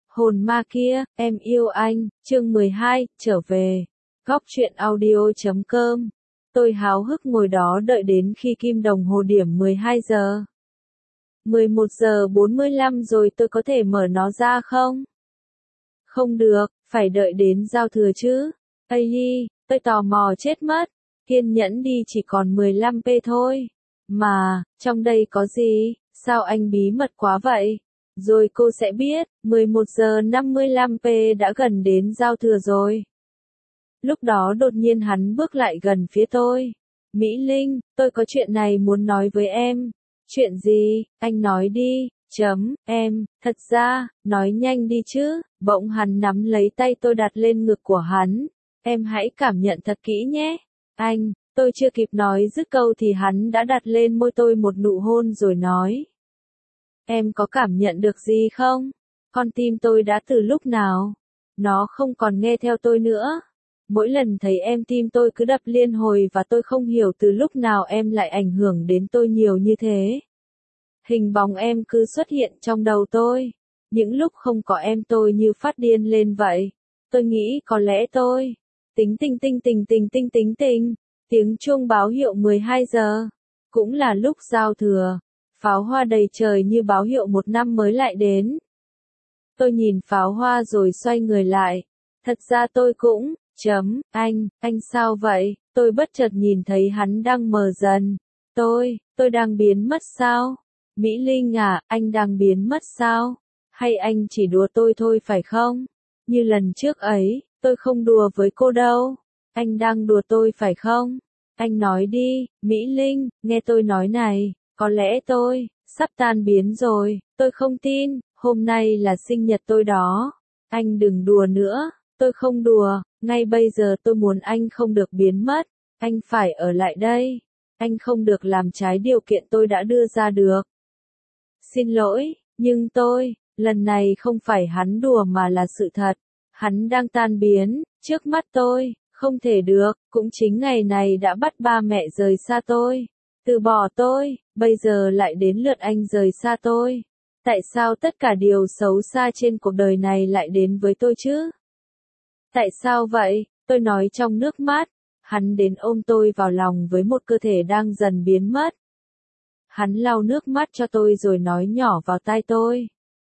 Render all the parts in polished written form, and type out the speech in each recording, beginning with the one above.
Hồn ma kia, em yêu anh, chương 12, trở về. Góc truyện audio.com. Tôi háo hức ngồi đó đợi đến khi kim đồng hồ điểm 12 giờ. 11 giờ 45 rồi tôi có thể mở nó ra không? Không được, phải đợi đến giao thừa chứ. Ây hi, tôi tò mò chết mất. Kiên nhẫn đi, chỉ còn 15p thôi. Mà, trong đây có gì? Sao anh bí mật quá vậy? Rồi cô sẽ biết, 11 giờ 55p đã gần đến giao thừa rồi. Lúc đó đột nhiên hắn bước lại gần phía tôi. Mỹ Linh, tôi có chuyện này muốn nói với em. Chuyện gì? Anh nói đi. Em, thật ra, nói nhanh đi chứ. Bỗng hắn nắm lấy tay tôi đặt lên ngực của hắn. Em hãy cảm nhận thật kỹ nhé. Anh, tôi chưa kịp nói dứt câu thì hắn đã đặt lên môi tôi một nụ hôn rồi nói. Em có cảm nhận được gì không? Con tim tôi đã từ lúc nào? Nó không còn nghe theo tôi nữa. Mỗi lần thấy em tim tôi cứ đập liên hồi và tôi không hiểu từ lúc nào em lại ảnh hưởng đến tôi nhiều như thế. Hình bóng em cứ xuất hiện trong đầu tôi. Những lúc không có em tôi như phát điên lên vậy. Tôi nghĩ có lẽ tôi. Tính tình. Tiếng chuông báo hiệu 12 giờ. Cũng là lúc giao thừa. Pháo hoa đầy trời như báo hiệu một năm mới lại đến. Tôi nhìn pháo hoa rồi xoay người lại. Thật ra tôi cũng, anh sao vậy? Tôi bất chợt nhìn thấy hắn đang mờ dần. Tôi đang biến mất sao? Mỹ Linh à, anh đang biến mất sao? Hay anh chỉ đùa tôi thôi phải không? Như lần trước ấy, tôi không đùa với cô đâu. Anh đang đùa tôi phải không? Anh nói đi, Mỹ Linh, nghe tôi nói này. Có lẽ tôi sắp tan biến rồi, tôi không tin, hôm nay là sinh nhật tôi đó. Anh đừng đùa nữa, tôi không đùa, ngay bây giờ tôi muốn anh không được biến mất, anh phải ở lại đây. Anh không được làm trái điều kiện tôi đã đưa ra được. Xin lỗi, nhưng lần này không phải hắn đùa mà là sự thật. Hắn đang tan biến, trước mắt tôi, không thể được, cũng chính ngày này đã bắt ba mẹ rời xa tôi. Từ bỏ tôi, bây giờ lại đến lượt anh rời xa tôi. Tại sao tất cả điều xấu xa trên cuộc đời này lại đến với tôi chứ? Tại sao vậy? Tôi nói trong nước mắt. Hắn đến ôm tôi vào lòng với một cơ thể đang dần biến mất. Hắn lau nước mắt cho tôi rồi nói nhỏ vào tai tôi.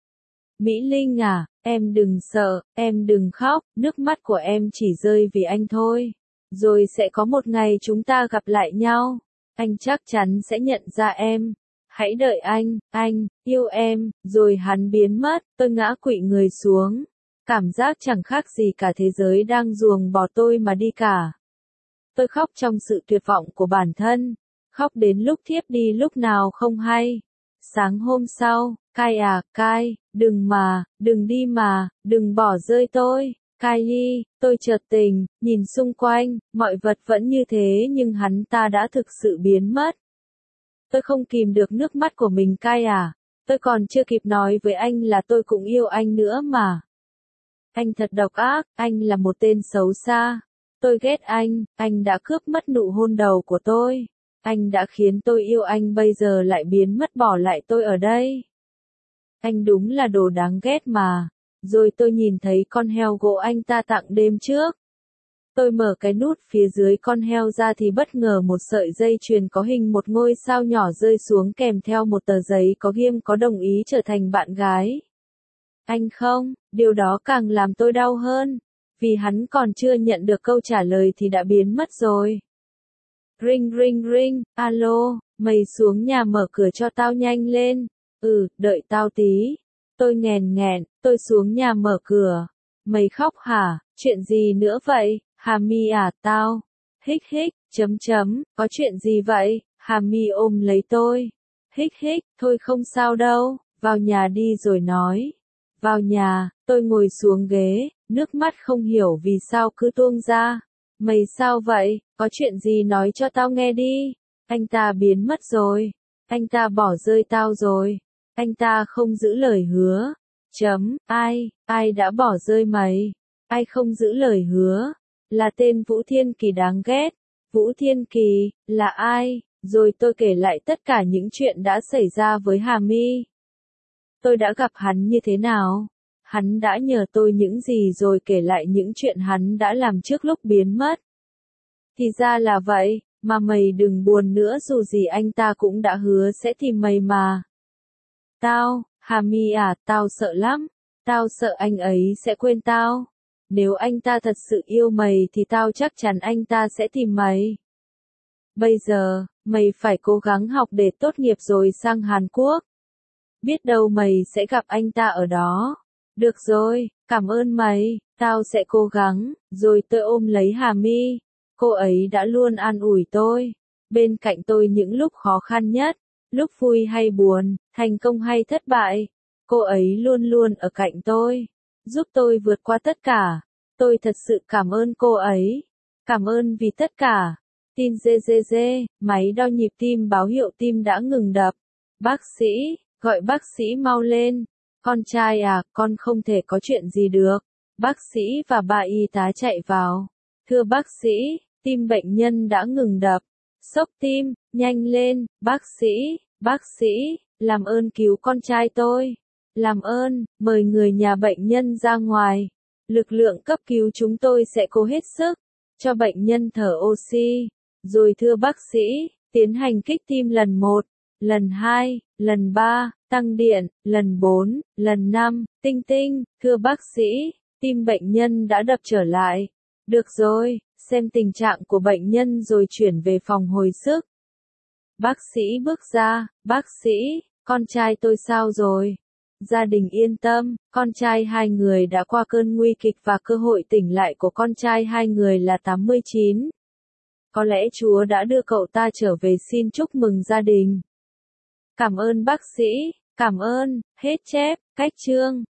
Mỹ Linh à, em đừng sợ, em đừng khóc, nước mắt của em chỉ rơi vì anh thôi. Rồi sẽ có một ngày chúng ta gặp lại nhau. Anh chắc chắn sẽ nhận ra em. Hãy đợi anh, yêu em, rồi hắn biến mất, tôi ngã quỵ người xuống. Cảm giác chẳng khác gì cả thế giới đang ruồng bỏ tôi mà đi cả. Tôi khóc trong sự tuyệt vọng của bản thân. Khóc đến lúc thiếp đi lúc nào không hay. Sáng hôm sau, Kai, đừng đi mà, đừng bỏ rơi tôi. Kai Yi, tôi chợt tình, nhìn xung quanh, mọi vật vẫn như thế nhưng hắn ta đã thực sự biến mất. Tôi không kìm được nước mắt của mình. Kai à, tôi còn chưa kịp nói với anh là tôi cũng yêu anh nữa mà. Anh thật độc ác, anh là một tên xấu xa. Tôi ghét anh đã cướp mất nụ hôn đầu của tôi. Anh đã khiến tôi yêu anh bây giờ lại biến mất bỏ lại tôi ở đây. Anh đúng là đồ đáng ghét mà. Rồi tôi nhìn thấy con heo gỗ anh ta tặng đêm trước. Tôi mở cái nút phía dưới con heo ra thì bất ngờ một sợi dây chuyền có hình một ngôi sao nhỏ rơi xuống kèm theo một tờ giấy có ghim có đồng ý trở thành bạn gái. Anh không, điều đó càng làm tôi đau hơn. Vì hắn còn chưa nhận được câu trả lời thì đã biến mất rồi. Ring, alo, mày xuống nhà mở cửa cho tao nhanh lên. Đợi tao tí. Tôi nghẹn, tôi xuống nhà mở cửa. Mày khóc hả? Chuyện gì nữa vậy? Hà Mi à, tao. Hích, có chuyện gì vậy? Hà Mi ôm lấy tôi. Hích, thôi không sao đâu, vào nhà đi rồi nói. Vào nhà, tôi ngồi xuống ghế, nước mắt không hiểu vì sao cứ tuôn ra. Mày sao vậy? Có chuyện gì nói cho tao nghe đi. Anh ta biến mất rồi. Anh ta bỏ rơi tao rồi. Anh ta không giữ lời hứa. Ai đã bỏ rơi mày? Ai không giữ lời hứa? Là tên Vũ Thiên Kỳ đáng ghét. Vũ Thiên Kỳ, là ai? Rồi tôi kể lại tất cả những chuyện đã xảy ra với Hà Mi. Tôi đã gặp hắn như thế nào? Hắn đã nhờ tôi những gì rồi kể lại những chuyện hắn đã làm trước lúc biến mất. Thì ra là vậy, mà mày đừng buồn nữa, dù gì anh ta cũng đã hứa sẽ tìm mày mà. Hà Mi à, tao sợ lắm. Tao sợ anh ấy sẽ quên tao. Nếu anh ta thật sự yêu mày thì tao chắc chắn anh ta sẽ tìm mày. Bây giờ, mày phải cố gắng học để tốt nghiệp rồi sang Hàn Quốc. Biết đâu mày sẽ gặp anh ta ở đó. Được rồi, cảm ơn mày, tao sẽ cố gắng. Rồi tôi ôm lấy Hà Mi. Cô ấy đã luôn an ủi tôi. Bên cạnh tôi những lúc khó khăn nhất, lúc vui hay buồn, thành công hay thất bại. Cô ấy luôn luôn ở cạnh tôi, giúp tôi vượt qua tất cả. Tôi thật sự cảm ơn cô ấy. Cảm ơn vì tất cả. Tin GGG, máy đo nhịp tim báo hiệu tim đã ngừng đập. Bác sĩ, gọi bác sĩ mau lên. Con trai à, con không thể có chuyện gì được. Bác sĩ và bà y tá chạy vào. Thưa bác sĩ, tim bệnh nhân đã ngừng đập. Sốc tim, nhanh lên, bác sĩ, làm ơn cứu con trai tôi. Làm ơn, mời người nhà bệnh nhân ra ngoài. Lực lượng cấp cứu chúng tôi sẽ cố hết sức, cho bệnh nhân thở oxy. Rồi thưa bác sĩ, tiến hành kích tim lần 1, lần 2, lần 3, tăng điện, lần 4, lần 5, tinh tinh. Thưa bác sĩ, tim bệnh nhân đã đập trở lại. Được rồi, xem tình trạng của bệnh nhân rồi chuyển về phòng hồi sức. Bác sĩ bước ra, bác sĩ, con trai tôi sao rồi? Gia đình yên tâm, con trai hai người đã qua cơn nguy kịch và cơ hội tỉnh lại của con trai hai người là 89. Có lẽ Chúa đã đưa cậu ta trở về, xin chúc mừng gia đình. Cảm ơn bác sĩ, cảm ơn, hết chép, cách chương.